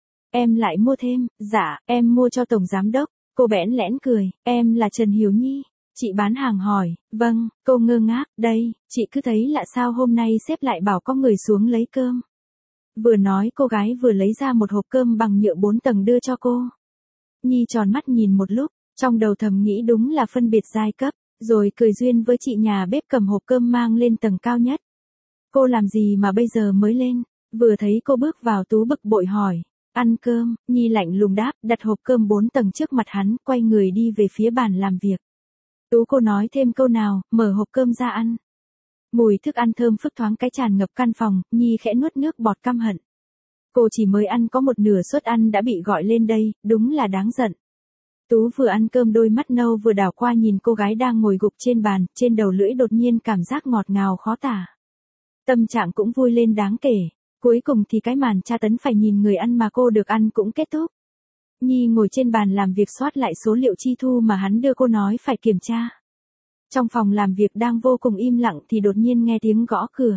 Em lại mua thêm? Dạ, em mua cho tổng giám đốc. Cô bẽn lẽn cười, em là Trần Hiểu Nhi. Chị bán hàng hỏi, vâng, cô ngơ ngác, đây, chị cứ thấy lạ sao hôm nay sếp lại bảo có người xuống lấy cơm. Vừa nói cô gái vừa lấy ra một hộp cơm bằng nhựa 4 tầng đưa cho cô. Nhi tròn mắt nhìn một lúc, trong đầu thầm nghĩ đúng là phân biệt giai cấp, rồi cười duyên với chị nhà bếp cầm hộp cơm mang lên tầng cao nhất. Cô làm gì mà bây giờ mới lên? Vừa thấy cô bước vào Tú bực bội hỏi. Ăn cơm, Nhi lạnh lùng đáp, đặt hộp cơm 4 tầng trước mặt hắn, quay người đi về phía bàn làm việc. Tú cô nói thêm câu nào, mở hộp cơm ra ăn. Mùi thức ăn thơm phức thoáng cái tràn ngập căn phòng, Nhi khẽ nuốt nước bọt căm hận. Cô chỉ mới ăn có một nửa suất ăn đã bị gọi lên đây, đúng là đáng giận. Tú vừa ăn cơm đôi mắt nâu vừa đảo qua nhìn cô gái đang ngồi gục trên bàn, trên đầu lưỡi đột nhiên cảm giác ngọt ngào khó tả. Tâm trạng cũng vui lên đáng kể. Cuối cùng thì cái màn tra tấn phải nhìn người ăn mà cô được ăn cũng kết thúc. Nhi ngồi trên bàn làm việc soát lại số liệu chi thu mà hắn đưa cô nói phải kiểm tra. Trong phòng làm việc đang vô cùng im lặng thì đột nhiên nghe tiếng gõ cửa.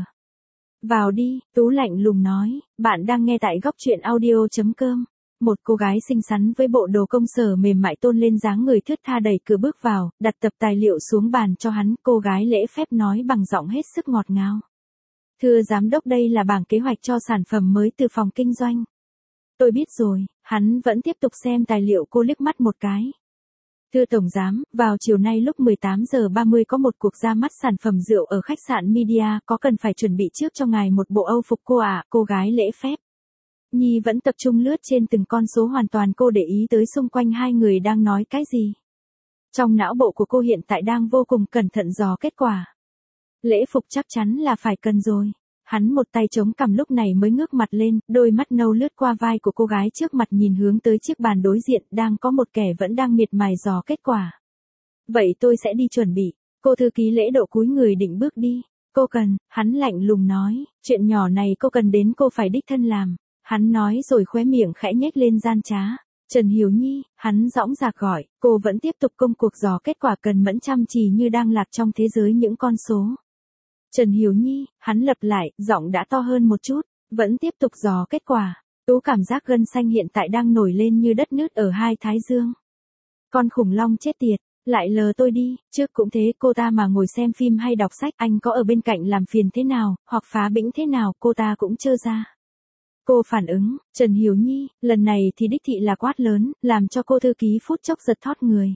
Vào đi, Tú lạnh lùng nói, bạn đang nghe tại góc truyện audio.com. Một cô gái xinh xắn với bộ đồ công sở mềm mại tôn lên dáng người thướt tha đẩy cửa bước vào, đặt tập tài liệu xuống bàn cho hắn, cô gái lễ phép nói bằng giọng hết sức ngọt ngào. Thưa giám đốc, đây là bảng kế hoạch cho sản phẩm mới từ phòng kinh doanh. Tôi biết rồi, hắn vẫn tiếp tục xem tài liệu, cô liếc mắt một cái. Thưa tổng giám, vào chiều nay lúc 18 giờ 30 có một cuộc ra mắt sản phẩm rượu ở khách sạn Media, có cần phải chuẩn bị trước cho ngài một bộ âu phục cô ạ, cô gái lễ phép. Nhi vẫn tập trung lướt trên từng con số, hoàn toàn cô để ý tới xung quanh hai người đang nói cái gì. Trong não bộ của cô hiện tại đang vô cùng cẩn thận dò kết quả. Lễ phục chắc chắn là phải cần rồi. Hắn một tay chống cằm lúc này mới ngước mặt lên, đôi mắt nâu lướt qua vai của cô gái trước mặt nhìn hướng tới chiếc bàn đối diện, đang có một kẻ vẫn đang miệt mài dò kết quả. Vậy tôi sẽ đi chuẩn bị. Cô thư ký lễ độ cúi người định bước đi. Cô cần, hắn lạnh lùng nói, chuyện nhỏ này cô cần đến cô phải đích thân làm. Hắn nói rồi khóe miệng khẽ nhếch lên gian trá. Trần Hiểu Nhi, hắn dõng dạc gọi, cô vẫn tiếp tục công cuộc dò kết quả, cần mẫn chăm chỉ như đang lạc trong thế giới những con số. Trần Hiểu Nhi, hắn lặp lại, giọng đã to hơn một chút, vẫn tiếp tục dò kết quả. Tú cảm giác gân xanh hiện tại đang nổi lên như đất nứt ở hai thái dương. Con khủng long chết tiệt, lại lờ tôi đi, trước cũng thế, cô ta mà ngồi xem phim hay đọc sách, anh có ở bên cạnh làm phiền thế nào, hoặc phá bĩnh thế nào, cô ta cũng trơ ra. Cô phản ứng, Trần Hiểu Nhi, lần này thì đích thị là quát lớn, làm cho cô thư ký phút chốc giật thót người.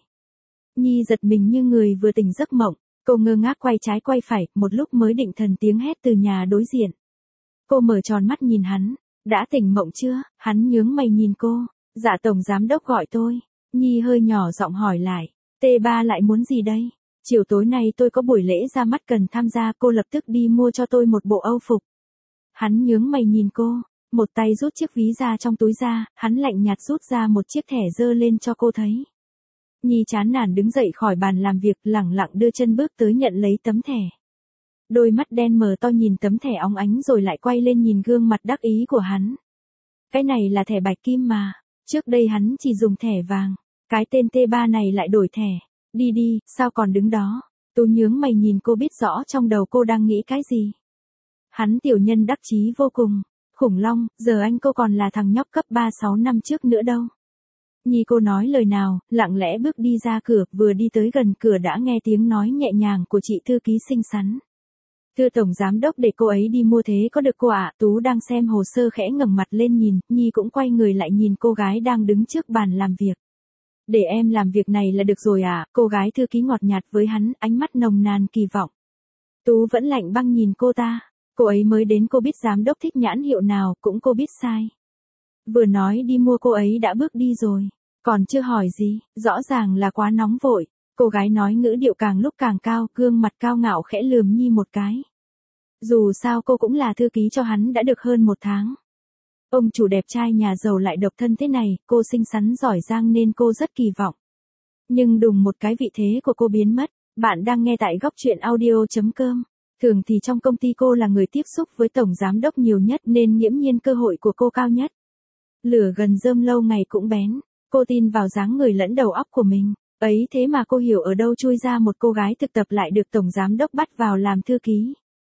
Nhi giật mình như người vừa tỉnh giấc mộng. Cô ngơ ngác quay trái quay phải, một lúc mới định thần tiếng hét từ nhà đối diện. Cô mở tròn mắt nhìn hắn, đã tỉnh mộng chưa? Hắn nhướng mày nhìn cô, dạ tổng giám đốc gọi tôi. Nhi hơi nhỏ giọng hỏi lại, T3 lại muốn gì đây? Chiều tối nay tôi có buổi lễ ra mắt cần tham gia, cô lập tức đi mua cho tôi một bộ âu phục. Hắn nhướng mày nhìn cô, một tay rút chiếc ví ra trong túi ra, hắn lạnh nhạt rút ra một chiếc thẻ giơ lên cho cô thấy. Nhi chán nản đứng dậy khỏi bàn làm việc, lẳng lặng đưa chân bước tới nhận lấy tấm thẻ. Đôi mắt đen mờ to nhìn tấm thẻ óng ánh rồi lại quay lên nhìn gương mặt đắc ý của hắn. Cái này là thẻ bạch kim mà, trước đây hắn chỉ dùng thẻ vàng, cái tên T3 này lại đổi thẻ. Đi đi, sao còn đứng đó? Tú nhướng mày nhìn cô, biết rõ trong đầu cô đang nghĩ cái gì. Hắn tiểu nhân đắc chí vô cùng, khủng long, giờ anh cô còn là thằng nhóc cấp 3-6 năm trước nữa đâu. Nhi cô nói lời nào, lặng lẽ bước đi ra cửa, vừa đi tới gần cửa đã nghe tiếng nói nhẹ nhàng của chị thư ký xinh xắn. Thưa tổng giám đốc, để cô ấy đi mua thế có được cô ạ? Tú đang xem hồ sơ khẽ ngẩng mặt lên nhìn, Nhi cũng quay người lại nhìn cô gái đang đứng trước bàn làm việc. Để em làm việc này là được rồi ạ, cô gái thư ký ngọt nhạt với hắn, ánh mắt nồng nàn kỳ vọng. Tú vẫn lạnh băng nhìn cô ta, cô ấy mới đến, cô biết giám đốc thích nhãn hiệu nào, cũng cô biết sai. Vừa nói đi mua cô ấy đã bước đi rồi, còn chưa hỏi gì, rõ ràng là quá nóng vội. Cô gái nói ngữ điệu càng lúc càng cao, gương mặt cao ngạo khẽ lườm Nhi một cái. Dù sao cô cũng là thư ký cho hắn đã được hơn 1 tháng. Ông chủ đẹp trai nhà giàu lại độc thân thế này, cô xinh xắn giỏi giang nên cô rất kỳ vọng. Nhưng đùng một cái vị thế của cô biến mất. Bạn đang nghe tại góc truyện audio.com. Thường thì trong công ty cô là người tiếp xúc với tổng giám đốc nhiều nhất nên nghiễm nhiên cơ hội của cô cao nhất. Lửa gần rơm lâu ngày cũng bén. Cô tin vào dáng người lẫn đầu óc của mình. Ấy thế mà cô hiểu ở đâu chui ra một cô gái thực tập lại được tổng giám đốc bắt vào làm thư ký.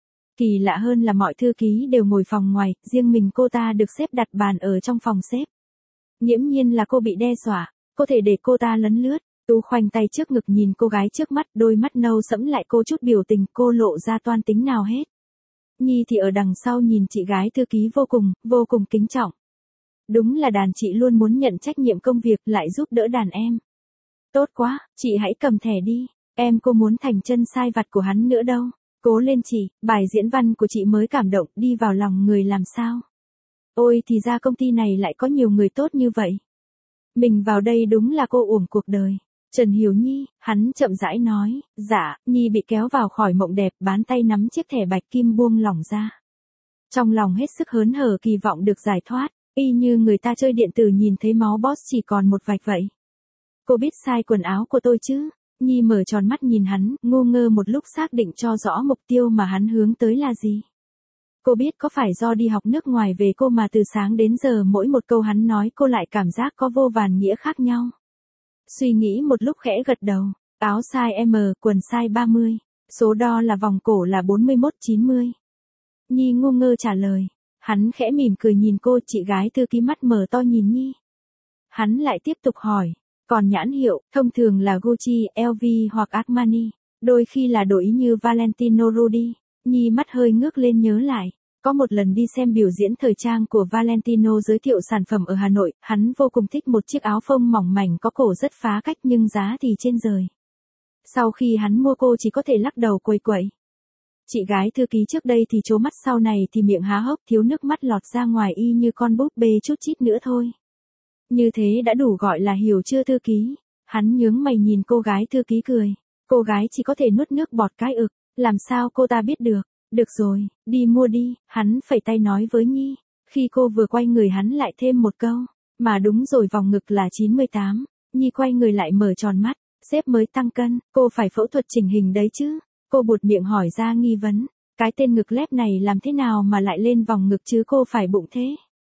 Kỳ lạ hơn là mọi thư ký đều ngồi phòng ngoài, riêng mình cô ta được xếp đặt bàn ở trong phòng xếp. Nghiễm nhiên là cô bị đe dọa, có thể để cô ta lấn lướt. Tú khoanh tay trước ngực nhìn cô gái trước mắt, đôi mắt nâu sẫm lại cô chút biểu tình, cô lộ ra toan tính nào hết. Nhi thì ở đằng sau nhìn chị gái thư ký vô cùng kính trọng. Đúng là đàn chị luôn muốn nhận trách nhiệm công việc lại giúp đỡ đàn em. Tốt quá, chị hãy cầm thẻ đi, em cô muốn thành chân sai vặt của hắn nữa đâu. Cố lên chị, bài diễn văn của chị mới cảm động đi vào lòng người làm sao. Ôi thì ra công ty này lại có nhiều người tốt như vậy. Mình vào đây đúng là cô uổng cuộc đời. Trần Hiểu Nhi, hắn chậm rãi nói, dạ, Nhi bị kéo vào khỏi mộng đẹp bán tay nắm chiếc thẻ bạch kim buông lỏng ra. Trong lòng hết sức hớn hở kỳ vọng được giải thoát, y như người ta chơi điện tử nhìn thấy máu boss chỉ còn một vạch vậy. Cô biết size quần áo của tôi chứ? Nhi mở tròn mắt nhìn hắn, ngu ngơ một lúc xác định cho rõ mục tiêu mà hắn hướng tới là gì. Cô biết có phải do đi học nước ngoài về cô mà từ sáng đến giờ mỗi một câu hắn nói cô lại cảm giác có vô vàn nghĩa khác nhau. Suy nghĩ một lúc khẽ gật đầu, áo size M, quần size 30, số đo là vòng cổ là 41-90. Nhi ngu ngơ trả lời, hắn khẽ mỉm cười nhìn cô, chị gái thư ký mắt mở to nhìn Nhi. Hắn lại tiếp tục hỏi, còn nhãn hiệu, thông thường là Gucci, LV hoặc Armani, đôi khi là đổi ý như Valentino Rudi. Nhi mắt hơi ngước lên nhớ lại, có một lần đi xem biểu diễn thời trang của Valentino giới thiệu sản phẩm ở Hà Nội, hắn vô cùng thích một chiếc áo phông mỏng mảnh có cổ rất phá cách nhưng giá thì trên trời. Sau khi hắn mua cô chỉ có thể lắc đầu quầy quậy. Chị gái thư ký trước đây thì trố mắt, sau này thì miệng há hốc thiếu nước mắt lọt ra ngoài y như con búp bê chút chít nữa thôi. Như thế đã đủ gọi là hiểu chưa thư ký? Hắn nhướng mày nhìn cô gái thư ký cười. Cô gái chỉ có thể nuốt nước bọt cái ực, làm sao cô ta biết được? Được rồi, đi mua đi, hắn phẩy tay nói với Nhi. Khi cô vừa quay người hắn lại thêm một câu, mà đúng rồi vòng ngực là 98. Nhi quay người lại mở tròn mắt, sếp mới tăng cân, cô phải phẫu thuật chỉnh hình đấy chứ? Cô buột miệng hỏi ra nghi vấn, cái tên ngực lép này làm thế nào mà lại lên vòng ngực chứ cô phải bụng thế?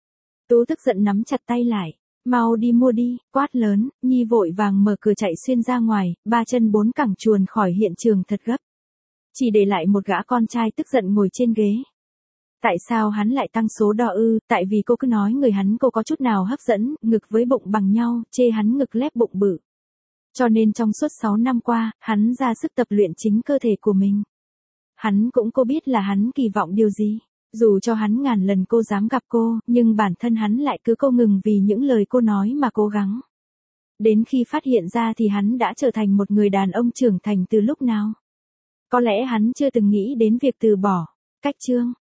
Tú tức giận nắm chặt tay lại. Mau đi mua đi, quát lớn, Nhi vội vàng mở cửa chạy xuyên ra ngoài, ba chân bốn cẳng chuồn khỏi hiện trường thật gấp. Chỉ để lại một gã con trai tức giận ngồi trên ghế. Tại sao hắn lại tăng số đo ư? Tại vì cô cứ nói người hắn cô có chút nào hấp dẫn, ngực với bụng bằng nhau, chê hắn ngực lép bụng bự. Cho nên trong suốt 6 năm qua, hắn ra sức tập luyện chính cơ thể của mình. Hắn cũng cô biết là hắn kỳ vọng điều gì. Dù cho hắn ngàn lần cô dám gặp cô, nhưng bản thân hắn lại cứ cô ngừng vì những lời cô nói mà cố gắng. Đến khi phát hiện ra thì hắn đã trở thành một người đàn ông trưởng thành từ lúc nào. Có lẽ hắn chưa từng nghĩ đến việc từ bỏ. Cách chương